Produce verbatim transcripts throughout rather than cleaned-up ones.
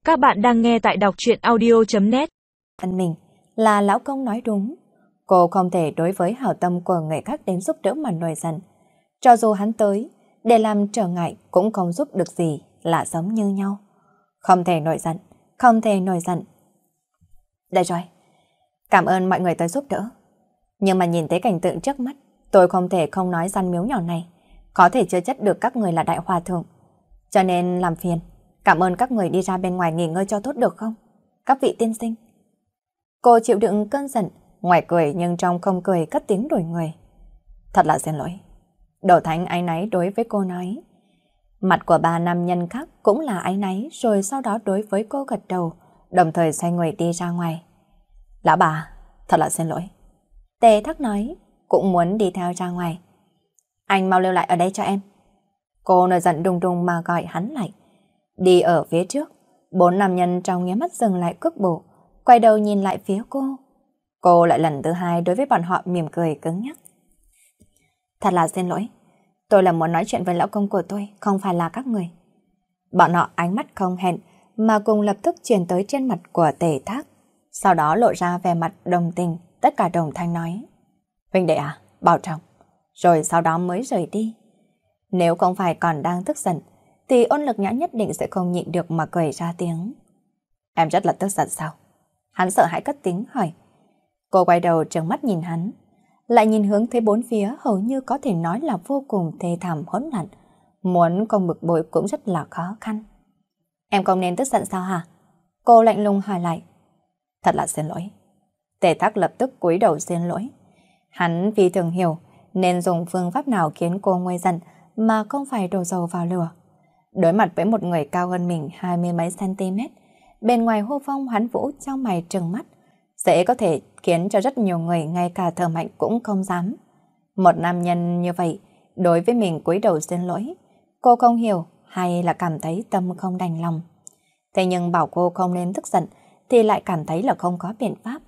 Các bạn đang nghe tại đọc truyện audio chấm net. Thân mình là lão công nói đúng. Cô không thể đối với hảo tâm của người khác đến giúp đỡ mà nổi giận. Cho dù hắn tới, để làm trở ngại cũng không giúp được gì, là giống như nhau. Không thể nổi giận, không thể nổi giận. Đây rồi, cảm ơn mọi người tới giúp đỡ. Nhưng mà nhìn thấy cảnh tượng trước mắt, tôi không thể không nói gian miếu nhỏ này. Có thể chưa chất được các người là đại hòa thượng. Cho nên làm phiền, cảm ơn các người đi ra bên ngoài nghỉ ngơi cho tốt được không? Các vị tiên sinh. Cô chịu đựng cơn giận, ngoài cười nhưng trong không cười cất tiếng đổi người. Thật là xin lỗi. Đỗ Thánh áy náy đối với cô nói. Mặt của ba nam nhân khác cũng là áy náy, rồi sau đó đối với cô gật đầu, đồng thời xoay người đi ra ngoài. Lão bà, thật là xin lỗi. Tề Thắc nói, cũng muốn đi theo ra ngoài. Anh mau lưu lại ở đây cho em. Cô nổi giận đùng đùng mà gọi hắn lại. Đi ở phía trước, bốn nam nhân trong nháy mắt dừng lại cước bộ, quay đầu nhìn lại phía cô. Cô lại lần thứ hai đối với bọn họ mỉm cười cứng nhắc. Thật là xin lỗi, tôi là muốn nói chuyện với lão công của tôi, không phải là các người. Bọn họ ánh mắt không hẹn mà cùng lập tức chuyển tới trên mặt của Tề Thác, sau đó lộ ra vẻ mặt đồng tình, tất cả đồng thanh nói. Huynh đệ à, bảo trọng, rồi sau đó mới rời đi. Nếu không phải còn đang tức giận, thì Ôn Lực Nhã nhất định sẽ không nhịn được mà cười ra tiếng. Em rất là tức giận sao? Hắn sợ hãi cất tiếng hỏi. Cô quay đầu trừng mắt nhìn hắn, lại nhìn hướng thấy bốn phía hầu như có thể nói là vô cùng thê thảm hỗn loạn, muốn không bực bội cũng rất là khó khăn. Em không nên tức giận sao hả? Cô lạnh lùng hỏi lại. Thật là xin lỗi. Tề Thác lập tức cúi đầu xin lỗi. Hắn vì thường hiểu nên dùng phương pháp nào khiến cô nguôi giận mà không phải đổ dầu vào lửa. Đối mặt với một người cao hơn mình hai mươi mấy cm, bên ngoài hô phong hắn vũ trong mày trừng mắt, sẽ có thể khiến cho rất nhiều người ngay cả thở mạnh cũng không dám. Một nam nhân như vậy, đối với mình cúi đầu xin lỗi, cô không hiểu hay là cảm thấy tâm không đành lòng. Thế nhưng bảo cô không nên tức giận thì lại cảm thấy là không có biện pháp.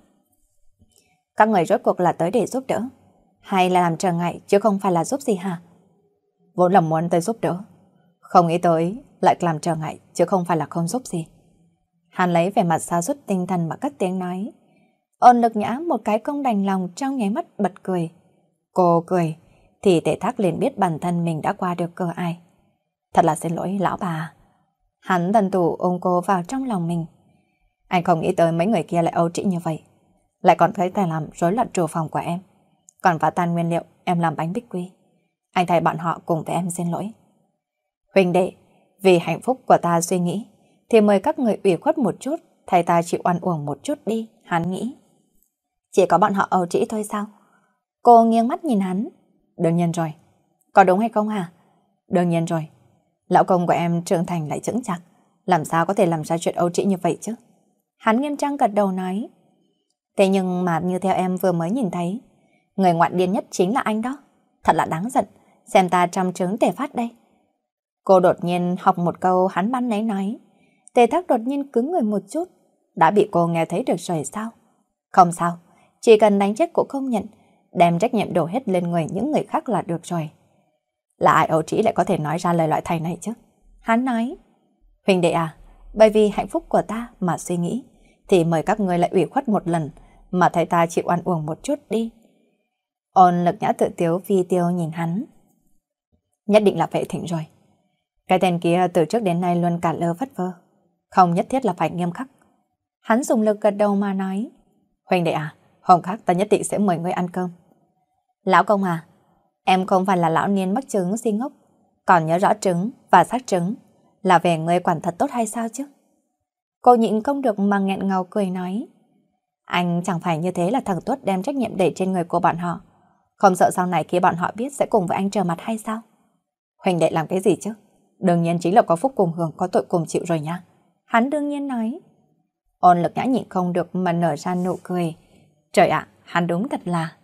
Các người rốt cuộc là tới để giúp đỡ, hay là làm trở ngại chứ không phải là giúp gì hả? Vốn là muốn tới giúp đỡ, không nghĩ tới lại làm trở ngại chứ không phải là không giúp gì. Hắn lấy vẻ mặt sa sút tinh thần mà cất tiếng nói. Ôn Lực Nhã một cái không đành lòng trong nháy mắt bật cười. Cô cười thì Tề Thác liền biết bản thân mình đã qua được cửa ai. Thật là xin lỗi lão bà. Hắn thần thủ ôm cô vào trong lòng mình. Anh không nghĩ tới mấy người kia lại âu trĩ như vậy, lại còn thấy tài làm rối loạn trù phòng của em, còn phá tan nguyên liệu em làm bánh bích quy. Anh thay bọn họ cùng với em xin lỗi. Huynh đệ, vì hạnh phúc của ta suy nghĩ, thì mời các người ủy khuất một chút, thay ta chịu oan uổng một chút đi, hắn nghĩ. Chỉ có bọn họ âu trĩ thôi sao? Cô nghiêng mắt nhìn hắn. Đương nhiên rồi. Có đúng hay không hả? Đương nhiên rồi. Lão công của em trưởng thành lại chững chạc, làm sao có thể làm ra chuyện âu trĩ như vậy chứ? Hắn nghiêm trang gật đầu nói. Thế nhưng mà như theo em vừa mới nhìn thấy, người ngoạn điên nhất chính là anh đó. Thật là đáng giận, xem ta trong trứng tề phát đây. Cô đột nhiên học một câu hắn ban nãy nói. Tề Thác đột nhiên cứng người một chút. Đã bị cô nghe thấy được rồi sao? Không sao, chỉ cần đánh chết cũng không nhận, đem trách nhiệm đổ hết lên người những người khác là được rồi. Là ai ấu trĩ lại có thể nói ra lời loại thầy này chứ? Hắn nói. Huynh đệ à, bởi vì hạnh phúc của ta mà suy nghĩ, thì mời các người lại ủy khuất một lần, mà thầy ta chịu oan uổng một chút đi. Ôn Lực Nhã tự tiếu phi tiêu nhìn hắn. Nhất định là Vệ Thịnh rồi. Cái tên kia từ trước đến nay luôn cả lơ phất vơ, không nhất thiết là phải nghiêm khắc. Hắn dùng lực gật đầu mà nói. Huynh đệ à, hôm khác ta nhất định sẽ mời ngươi ăn cơm. Lão công à, em không phải là lão niên mắc chứng si ngốc, còn nhớ rõ trứng và xác trứng là về ngươi quản thật tốt hay sao chứ? Cô nhịn không được mà nghẹn ngào cười nói. Anh chẳng phải như thế là thằng tốt đem trách nhiệm đẩy trên người của bọn họ, không sợ sau này khi bọn họ biết sẽ cùng với anh trở mặt hay sao? Huynh đệ làm cái gì chứ? Đương nhiên chính là có phúc cùng hưởng, có tội cùng chịu rồi nha. Hắn đương nhiên nói. Ôn Lực Nhã nhịn không được mà nở ra nụ cười. Trời ạ, hắn đúng thật là.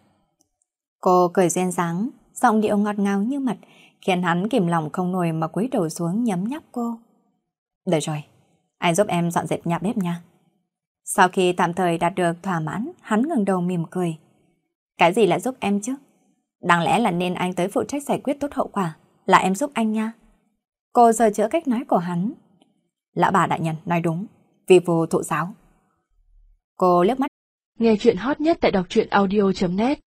Cô cười duyên dáng, giọng điệu ngọt ngào như mật, khiến hắn kìm lòng không nổi mà cúi đầu xuống nhấm nháp cô. Được rồi, anh giúp em dọn dẹp nhà bếp nha. Sau khi tạm thời đạt được thỏa mãn, hắn ngẩng đầu mỉm cười. Cái gì lại giúp em chứ? Đáng lẽ là nên anh tới phụ trách giải quyết tốt hậu quả, là em giúp anh nha. Cô giờ chữa cách nói của hắn. Lão bà đại nhân nói đúng, vi vu thụ giáo. Cô liếc mắt. Nghe chuyện hot nhất tại đọc truyện audio chấm net